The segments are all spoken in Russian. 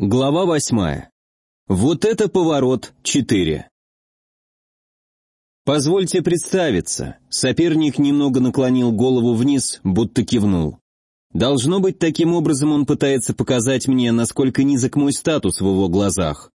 Глава 8. Вот это поворот 4. Позвольте представиться. Соперник немного наклонил голову вниз, будто кивнул. Должно быть, таким образом он пытается показать мне, насколько низок мой статус в его глазах.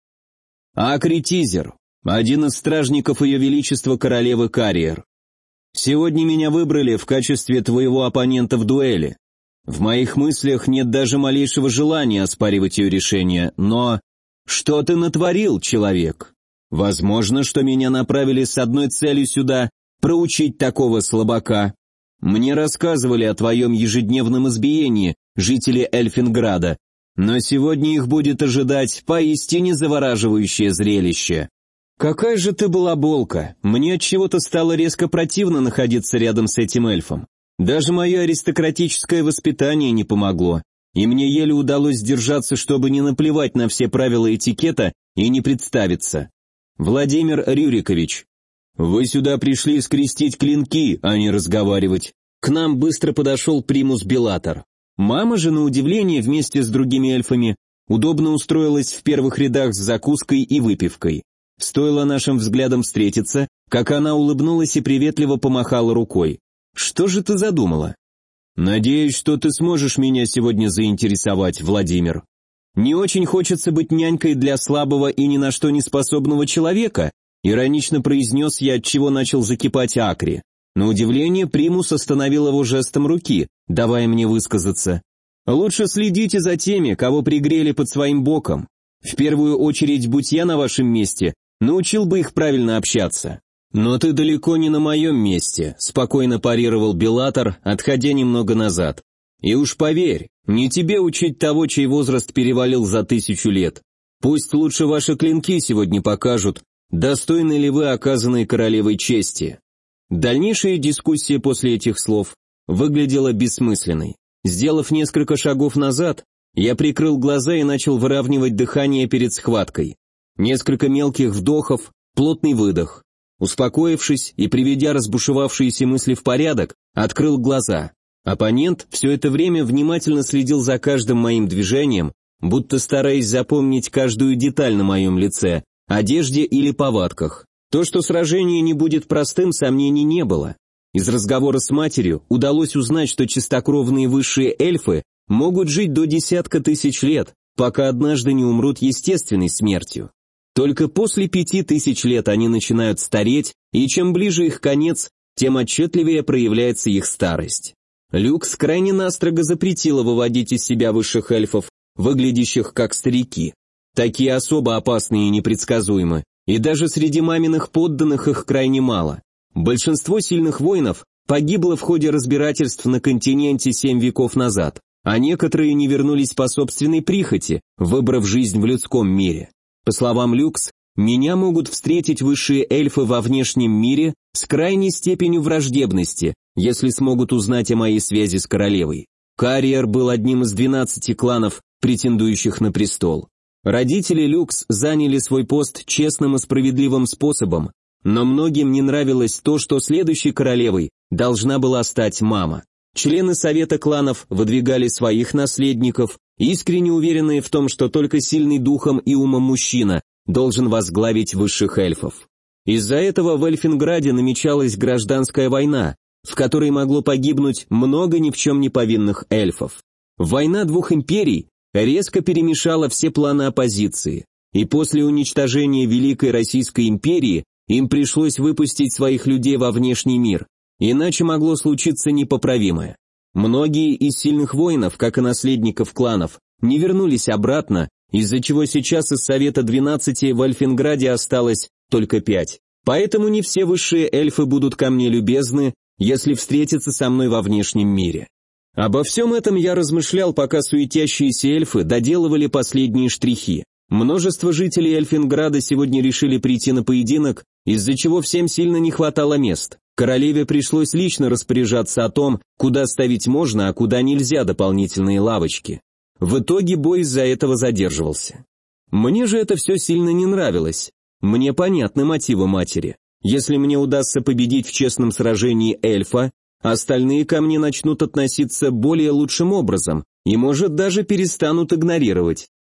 Акри Тизер, один из стражников Ее Величества Королевы Карриер. Сегодня меня выбрали в качестве твоего оппонента в дуэли. В моих мыслях нет даже малейшего желания оспаривать ее решение, но... Что ты натворил, человек? Возможно, что меня направили с одной целью сюда — проучить такого слабака. Мне рассказывали о твоем ежедневном избиении, жители Эльфинграда, но сегодня их будет ожидать поистине завораживающее зрелище. Какая же ты балаболка, мне отчего-то стало резко противно находиться рядом с этим эльфом. Даже мое аристократическое воспитание не помогло, и мне еле удалось сдержаться, чтобы не наплевать на все правила этикета и не представиться. Владимир Рюрикович, вы сюда пришли скрестить клинки, а не разговаривать. К нам быстро подошел примус Беллатор. Мама же, на удивление, вместе с другими эльфами, удобно устроилась в первых рядах с закуской и выпивкой. Стоило нашим взглядам встретиться, как она улыбнулась и приветливо помахала рукой. «Что же ты задумала?» «Надеюсь, что ты сможешь меня сегодня заинтересовать, Владимир. Не очень хочется быть нянькой для слабого и ни на что не способного человека», иронично произнес я, отчего начал закипать Акри. На удивление, примус остановил его жестом руки, давая мне высказаться. «Лучше следите за теми, кого пригрели под своим боком. В первую очередь, будь я на вашем месте, научил бы их правильно общаться». «Но ты далеко не на моем месте», — спокойно парировал Беллатор, отходя немного назад. «И уж поверь, не тебе учить того, чей возраст перевалил за 1000 лет. Пусть лучше ваши клинки сегодня покажут, достойны ли вы оказанной королевой чести». Дальнейшая дискуссия после этих слов выглядела бессмысленной. Сделав несколько шагов назад, я прикрыл глаза и начал выравнивать дыхание перед схваткой. Несколько мелких вдохов, плотный выдох. Успокоившись и приведя разбушевавшиеся мысли в порядок, открыл глаза. Оппонент все это время внимательно следил за каждым моим движением, будто стараясь запомнить каждую деталь на моем лице, одежде или повадках. То, что сражение не будет простым, сомнений не было. Из разговора с матерью удалось узнать, что чистокровные высшие эльфы могут жить до 10 000 лет, пока однажды не умрут естественной смертью. Только после 5000 лет они начинают стареть, и чем ближе их конец, тем отчетливее проявляется их старость. Люкс крайне настрого запретила выводить из себя высших эльфов, выглядящих как старики. Такие особо опасны и непредсказуемы, и даже среди маминых подданных их крайне мало. Большинство сильных воинов погибло в ходе разбирательств на континенте 7 веков назад, а некоторые не вернулись по собственной прихоти, выбрав жизнь в людском мире. По словам Люкс, меня могут встретить высшие эльфы во внешнем мире с крайней степенью враждебности, если смогут узнать о моей связи с королевой. Карриер был одним из 12 кланов, претендующих на престол. Родители Люкс заняли свой пост честным и справедливым способом, но многим не нравилось то, что следующей королевой должна была стать мама. Члены совета кланов выдвигали своих наследников, искренне уверенные в том, что только сильный духом и умом мужчина должен возглавить высших эльфов. Из-за этого в Эльфинграде намечалась гражданская война, в которой могло погибнуть много ни в чем не повинных эльфов. Война двух империй резко перемешала все планы оппозиции, и после уничтожения Великой Российской империи им пришлось выпустить своих людей во внешний мир, иначе могло случиться непоправимое. Многие из сильных воинов, как и наследников кланов, не вернулись обратно, из-за чего сейчас из Совета 12 в Эльфинграде осталось только 5. Поэтому не все высшие эльфы будут ко мне любезны, если встретятся со мной во внешнем мире. Обо всем этом я размышлял, пока суетящиеся эльфы доделывали последние штрихи. Множество жителей Эльфинграда сегодня решили прийти на поединок, из-за чего всем сильно не хватало мест. Королеве пришлось лично распоряжаться о том, куда ставить можно, а куда нельзя дополнительные лавочки. В итоге бой из-за этого задерживался. Мне же это все сильно не нравилось. Мне понятны мотивы матери. Если мне удастся победить в честном сражении эльфа, остальные ко мне начнут относиться более лучшим образом и, может, даже перестанут игнорировать.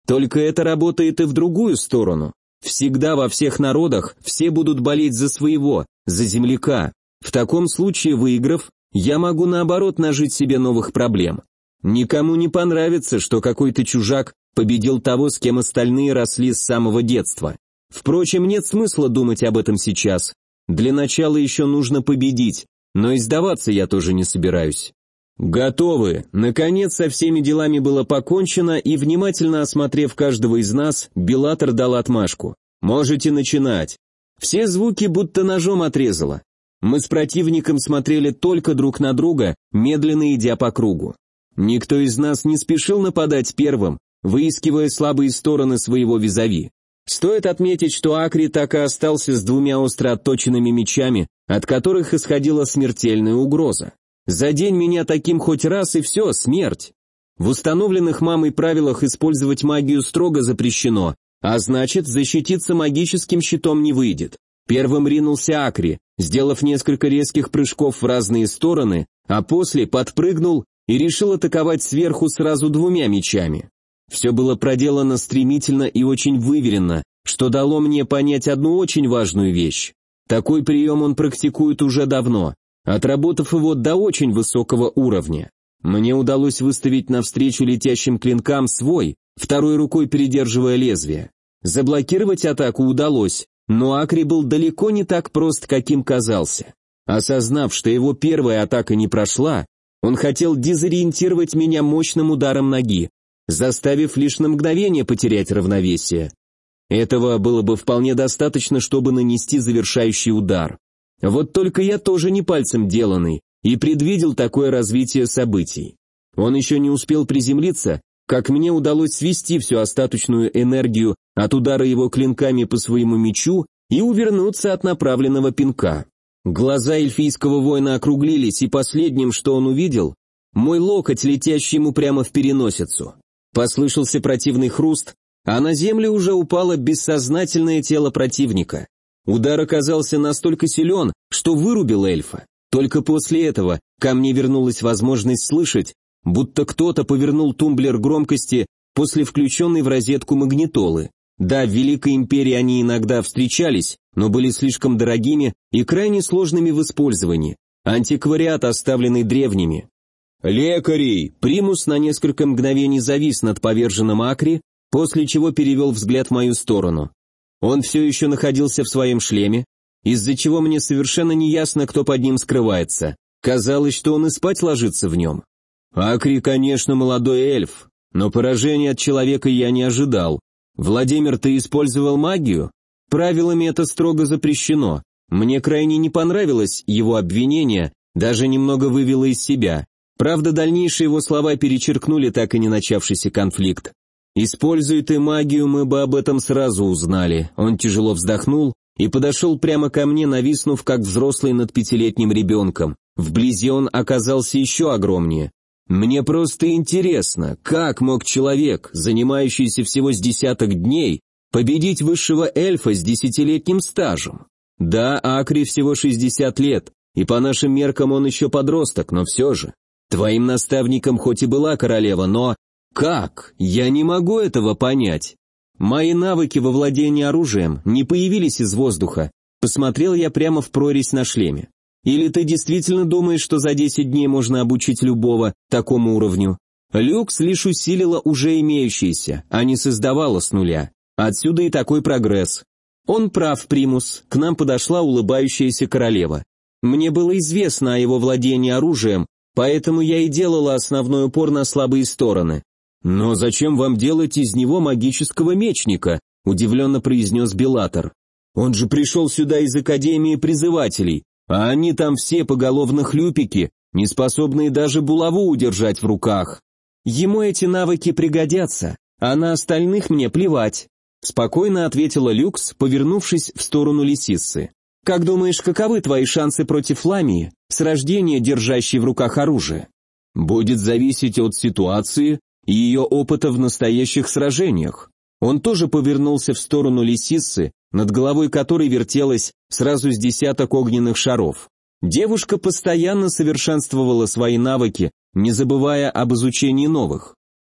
Только это работает и в другую сторону. Всегда во всех народах все будут болеть за своего, за земляка. В таком случае, выиграв, я могу наоборот нажить себе новых проблем. Никому не понравится, что какой-то чужак победил того, с кем остальные росли с самого детства. Впрочем, нет смысла думать об этом сейчас. Для начала еще нужно победить, но и сдаваться я тоже не собираюсь. Готовы. Наконец, со всеми делами было покончено, и, внимательно осмотрев каждого из нас, Беллатор дал отмашку. Можете начинать. Все звуки будто ножом отрезало. Мы с противником смотрели только друг на друга, медленно идя по кругу. Никто из нас не спешил нападать первым, выискивая слабые стороны своего визави. Стоит отметить, что Акри так и остался с двумя остро отточенными мечами, от которых исходила смертельная угроза. Задень меня таким хоть раз и все, смерть. В установленных мамой правилах использовать магию строго запрещено, а значит, защититься магическим щитом не выйдет. Первым ринулся Акри, сделав несколько резких прыжков в разные стороны, а после подпрыгнул и решил атаковать сверху сразу двумя мечами. Все было проделано стремительно и очень выверенно, что дало мне понять одну очень важную вещь. Такой прием он практикует уже давно, отработав его до очень высокого уровня. Мне удалось выставить навстречу летящим клинкам свой, второй рукой передерживая лезвие. Заблокировать атаку удалось, но Акри был далеко не так прост, каким казался. Осознав, что его первая атака не прошла, он хотел дезориентировать меня мощным ударом ноги, заставив лишь на мгновение потерять равновесие. Этого было бы вполне достаточно, чтобы нанести завершающий удар. Вот только я тоже не пальцем деланный и предвидел такое развитие событий. Он еще не успел приземлиться, как мне удалось свести всю остаточную энергию от удара его клинками по своему мечу и увернуться от направленного пинка. Глаза эльфийского воина округлились, и последним, что он увидел, мой локоть, летящий ему прямо в переносицу. Послышался противный хруст, а на землю уже упало бессознательное тело противника. Удар оказался настолько силен, что вырубил эльфа. Только после этого ко мне вернулась возможность слышать, будто кто-то повернул тумблер громкости после включенной в розетку магнитолы. Да, в Великой Империи они иногда встречались, но были слишком дорогими и крайне сложными в использовании. Антиквариат, оставленный древними. «Лекарей!» Примус на несколько мгновений завис над поверженным Акри, после чего перевел взгляд в мою сторону. Он все еще находился в своем шлеме, из-за чего мне совершенно не ясно, кто под ним скрывается. Казалось, что он и спать ложится в нем. Акри, конечно, молодой эльф, но поражения от человека я не ожидал. Владимир, ты использовал магию? Правилами это строго запрещено. Мне крайне не понравилось его обвинение, даже немного вывело из себя. Правда, дальнейшие его слова перечеркнули так и не начавшийся конфликт. «Используй ты магию, мы бы об этом сразу узнали». Он тяжело вздохнул и подошел прямо ко мне, нависнув как взрослый над 5-летним ребенком. Вблизи он оказался еще огромнее. «Мне просто интересно, как мог человек, занимающийся всего с десяток дней, победить высшего эльфа с 10-летним стажем? Да, Акри всего 60 лет, и по нашим меркам он еще подросток, но все же. Твоим наставником хоть и была королева, но... Как? Я не могу этого понять. Мои навыки во владении оружием не появились из воздуха. Посмотрел я прямо в прорезь на шлеме. Или ты действительно думаешь, что за 10 дней можно обучить любого такому уровню? Люкс лишь усилила уже имеющиеся, а не создавала с нуля. Отсюда и такой прогресс. Он прав, Примус, к нам подошла улыбающаяся королева. Мне было известно о его владении оружием, поэтому я и делала основной упор на слабые стороны. «Но зачем вам делать из него магического мечника?» – удивленно произнес Беллатор. «Он же пришел сюда из Академии призывателей, а они там все поголовно хлюпики, не способные даже булаву удержать в руках. Ему эти навыки пригодятся, а на остальных мне плевать», – спокойно ответила Люкс, повернувшись в сторону Лисиссы. «Как думаешь, каковы твои шансы против Ламии, с рождения держащей в руках оружие?» «Будет зависеть от ситуации и ее опыта в настоящих сражениях». Он тоже повернулся в сторону Лисиссы, над головой которой вертелось сразу с десяток огненных шаров. Девушка постоянно совершенствовала свои навыки, не забывая об изучении новых.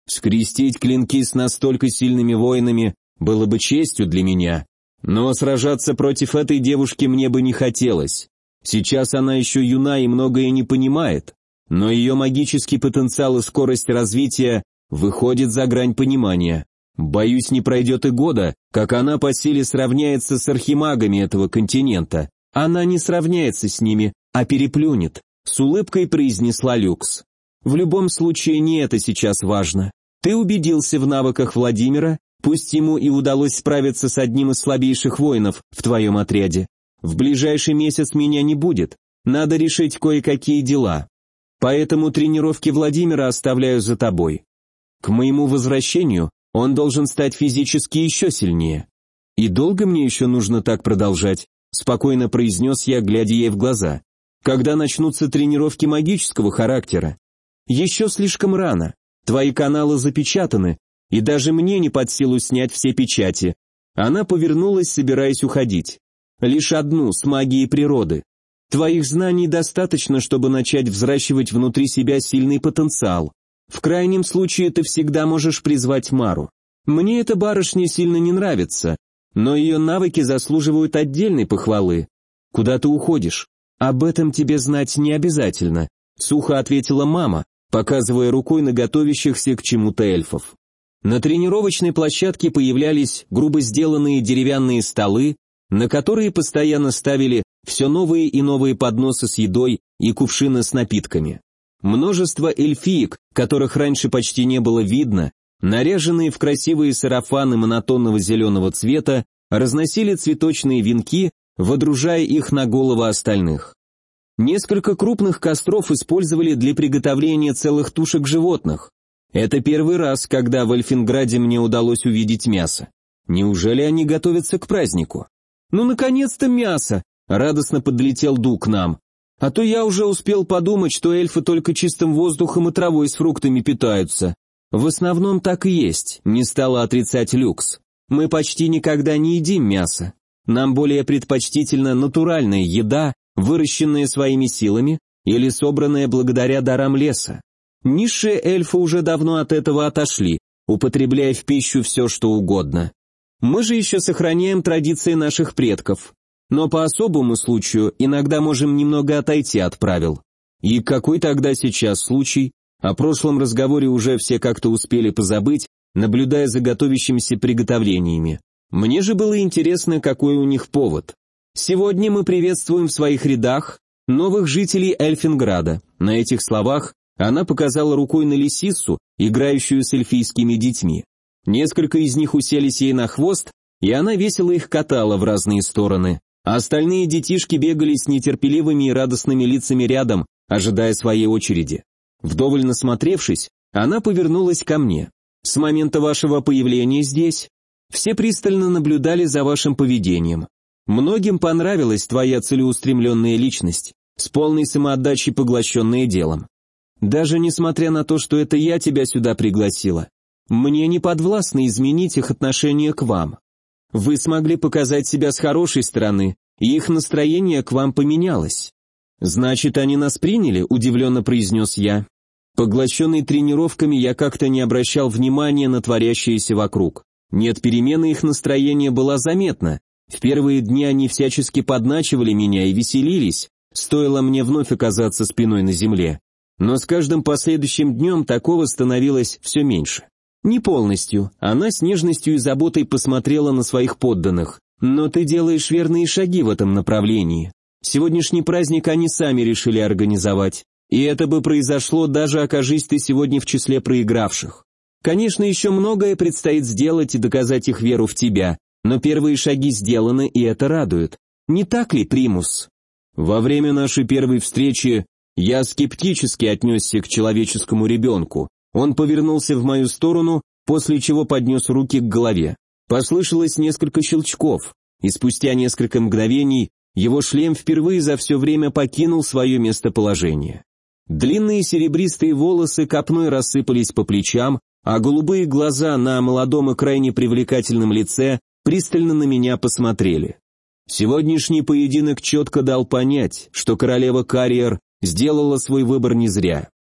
Скрестить клинки с настолько сильными воинами было бы честью для меня, но сражаться против этой девушки мне бы не хотелось. Сейчас она еще юна и многое не понимает, но ее магический потенциал и скорость развития выходит за грань понимания. Боюсь, не пройдет и года, как она по силе сравняется с архимагами этого континента. Она не сравняется с ними, а переплюнет, с улыбкой произнесла Люкс. В любом случае не это сейчас важно. Ты убедился в навыках Владимира, пусть ему и удалось справиться с одним из слабейших воинов в твоем отряде. В ближайший месяц меня не будет, надо решить кое-какие дела. Поэтому тренировки Владимира оставляю за тобой. К моему возвращению он должен стать физически еще сильнее. И долго мне еще нужно так продолжать? Спокойно произнес я, глядя ей в глаза. Когда начнутся тренировки магического характера? Еще слишком рано. Твои каналы запечатаны, и даже мне не под силу снять все печати. Она повернулась, собираясь уходить. Лишь одну, с магией природы. Твоих знаний достаточно, чтобы начать взращивать внутри себя сильный потенциал. В крайнем случае ты всегда можешь призвать Мару. Мне эта барышня сильно не нравится, но ее навыки заслуживают отдельной похвалы. Куда ты уходишь? Об этом тебе знать не обязательно, сухо ответила мама, показывая рукой на готовящихся к чему-то эльфов. На тренировочной площадке появлялись грубо сделанные деревянные столы, на которые постоянно ставили все новые и новые подносы с едой и кувшины с напитками. Множество эльфиек, которых раньше почти не было видно, наряженные в красивые сарафаны монотонного зеленого цвета, разносили цветочные венки, водружая их на головы остальных. Несколько крупных костров использовали для приготовления целых тушек животных. Это первый раз, когда в Эльфинграде мне удалось увидеть мясо. Неужели они готовятся к празднику? Ну, наконец-то мясо! Радостно подлетел Ду к нам. А то я уже успел подумать, что эльфы только чистым воздухом и травой с фруктами питаются. В основном так и есть, не стала отрицать Люкс. Мы почти никогда не едим мясо. Нам более предпочтительна натуральная еда, выращенная своими силами или собранная благодаря дарам леса. Низшие эльфы уже давно от этого отошли, употребляя в пищу все, что угодно. Мы же еще сохраняем традиции наших предков. Но по особому случаю иногда можем немного отойти от правил. И какой тогда сейчас случай? О прошлом разговоре уже все как-то успели позабыть, наблюдая за готовящимися приготовлениями. Мне же было интересно, какой у них повод. Сегодня мы приветствуем в своих рядах новых жителей Эльфинграда. На этих словах она показала рукой на лисицу, играющую с эльфийскими детьми. Несколько из них уселись ей на хвост, и она весело их катала в разные стороны. А остальные детишки бегали с нетерпеливыми и радостными лицами рядом, ожидая своей очереди. Вдоволь насмотревшись, она повернулась ко мне. С момента вашего появления здесь все пристально наблюдали за вашим поведением. Многим понравилась твоя целеустремленная личность, с полной самоотдачей поглощенная делом. Даже несмотря на то, что это я тебя сюда пригласила, мне не подвластно изменить их отношение к вам. Вы смогли показать себя с хорошей стороны, и их настроение к вам поменялось. Значит, они нас приняли, удивленно произнес я. Поглощенный тренировками, я как-то не обращал внимания на творящееся вокруг. Нет, перемена их настроения была заметна. В первые дни они всячески подначивали меня и веселились, стоило мне вновь оказаться спиной на земле. Но с каждым последующим днем такого становилось все меньше. Не полностью, она с нежностью и заботой посмотрела на своих подданных. Но ты делаешь верные шаги в этом направлении. Сегодняшний праздник они сами решили организовать. И это бы произошло, даже окажись ты сегодня в числе проигравших. Конечно, еще многое предстоит сделать и доказать их веру в тебя, но первые шаги сделаны, и это радует. Не так ли, Примус? Во время нашей первой встречи я скептически отнесся к человеческому ребенку. Он повернулся в мою сторону, после чего поднес руки к голове. Послышалось несколько щелчков, и спустя несколько мгновений его шлем впервые за все время покинул свое местоположение. Длинные серебристые волосы копной рассыпались по плечам, а голубые глаза на молодом и крайне привлекательном лице пристально на меня посмотрели. Сегодняшний поединок четко дал понять, что королева Карьер сделала свой выбор не зря.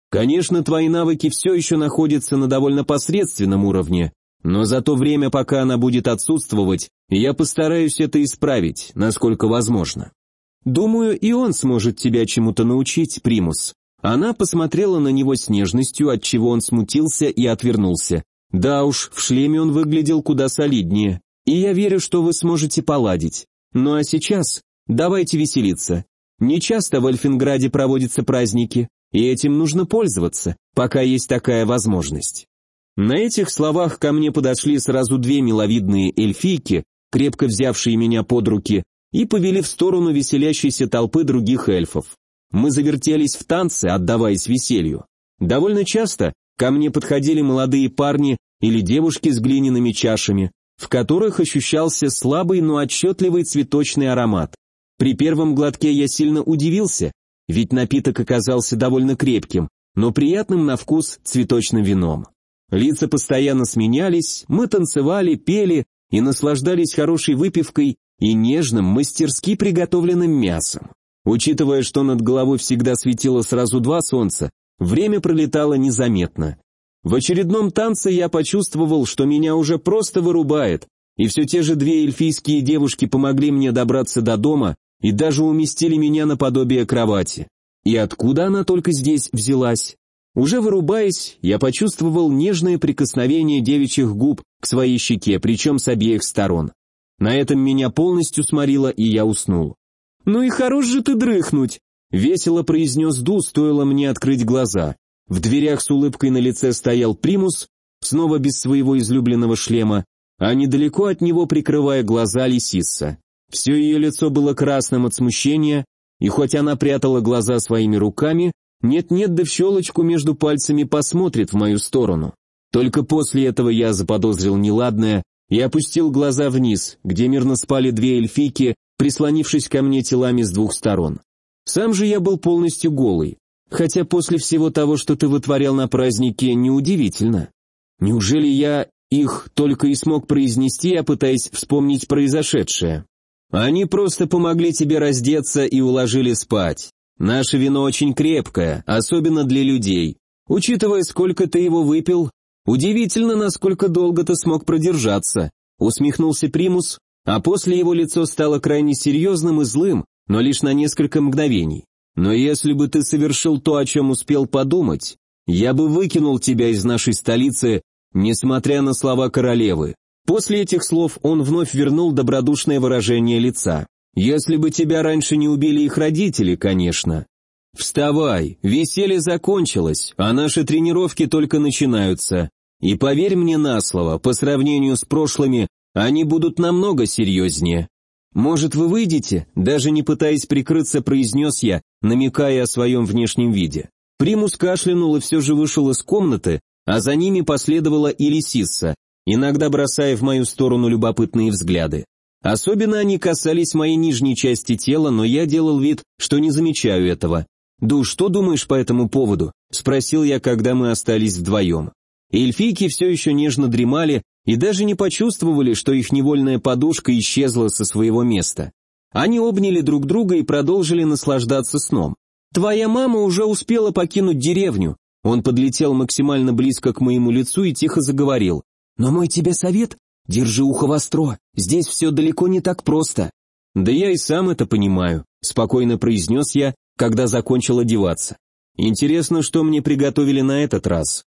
Конечно, твои навыки все еще находятся на довольно посредственном уровне, но за то время, пока она будет отсутствовать, я постараюсь это исправить, насколько возможно. Думаю, и он сможет тебя чему-то научить, Примус». Она посмотрела на него с нежностью, отчего он смутился и отвернулся. «Да уж, в шлеме он выглядел куда солиднее, и я верю, что вы сможете поладить. Ну а сейчас давайте веселиться. Не часто в Эльфинграде проводятся праздники, и этим нужно пользоваться, пока есть такая возможность». На этих словах ко мне подошли сразу две миловидные эльфийки, крепко взявшие меня под руки, и повели в сторону веселящейся толпы других эльфов. Мы завертелись в танце, отдаваясь веселью. Довольно часто ко мне подходили молодые парни или девушки с глиняными чашами, в которых ощущался слабый, но отчетливый цветочный аромат. При первом глотке я сильно удивился, ведь напиток оказался довольно крепким, но приятным на вкус цветочным вином. Лица постоянно сменялись, мы танцевали, пели и наслаждались хорошей выпивкой и нежным, мастерски приготовленным мясом. Учитывая, что над головой всегда светило сразу два солнца, время пролетало незаметно. В очередном танце я почувствовал, что меня уже просто вырубает, и все те же две эльфийские девушки помогли мне добраться до дома и даже уместили меня наподобие кровати. И откуда она только здесь взялась? Уже вырубаясь, я почувствовал нежное прикосновение девичьих губ к своей щеке, причем с обеих сторон. На этом меня полностью сморило, и я уснул. «Ну и хорош же ты дрыхнуть!» — весело произнес Ду, стоило мне открыть глаза. В дверях с улыбкой на лице стоял Примус, снова без своего излюбленного шлема, а недалеко от него, прикрывая глаза, Лисисса. Все ее лицо было красным от смущения, и хоть она прятала глаза своими руками, нет-нет, да в щелочку между пальцами посмотрит в мою сторону. Только после этого я заподозрил неладное и опустил глаза вниз, где мирно спали две эльфийки, прислонившись ко мне телами с двух сторон. Сам же я был полностью голый, хотя после всего того, что ты вытворял на празднике, неудивительно. Неужели я их только и смог произнести, пытаясь вспомнить произошедшее? Они просто помогли тебе раздеться и уложили спать. Наше вино очень крепкое, особенно для людей. Учитывая, сколько ты его выпил, удивительно, насколько долго ты смог продержаться, усмехнулся Примус, а после его лицо стало крайне серьезным и злым, но лишь на несколько мгновений. Но если бы ты совершил то, о чем успел подумать, я бы выкинул тебя из нашей столицы, несмотря на слова королевы. После этих слов он вновь вернул добродушное выражение лица. Если бы тебя раньше не убили их родители, конечно. Вставай, веселье закончилось, а наши тренировки только начинаются. И поверь мне на слово, по сравнению с прошлыми, они будут намного серьезнее. Может, вы выйдете? Даже не пытаясь прикрыться, произнес я, намекая о своем внешнем виде. Примус кашлянул и все же вышел из комнаты, а за ними последовала и Лисисса, иногда бросая в мою сторону любопытные взгляды. Особенно они касались моей нижней части тела, но я делал вид, что не замечаю этого. «Ду, что думаешь по этому поводу?» – спросил я, когда мы остались вдвоем. Эльфийки все еще нежно дремали и даже не почувствовали, что их невольная подушка исчезла со своего места. Они обняли друг друга и продолжили наслаждаться сном. «Твоя мама уже успела покинуть деревню». Он подлетел максимально близко к моему лицу и тихо заговорил. «Но мой тебе совет? Держи ухо востро, здесь все далеко не так просто». «Да я и сам это понимаю», — спокойно произнес я, когда закончил одеваться. «Интересно, что мне приготовили на этот раз.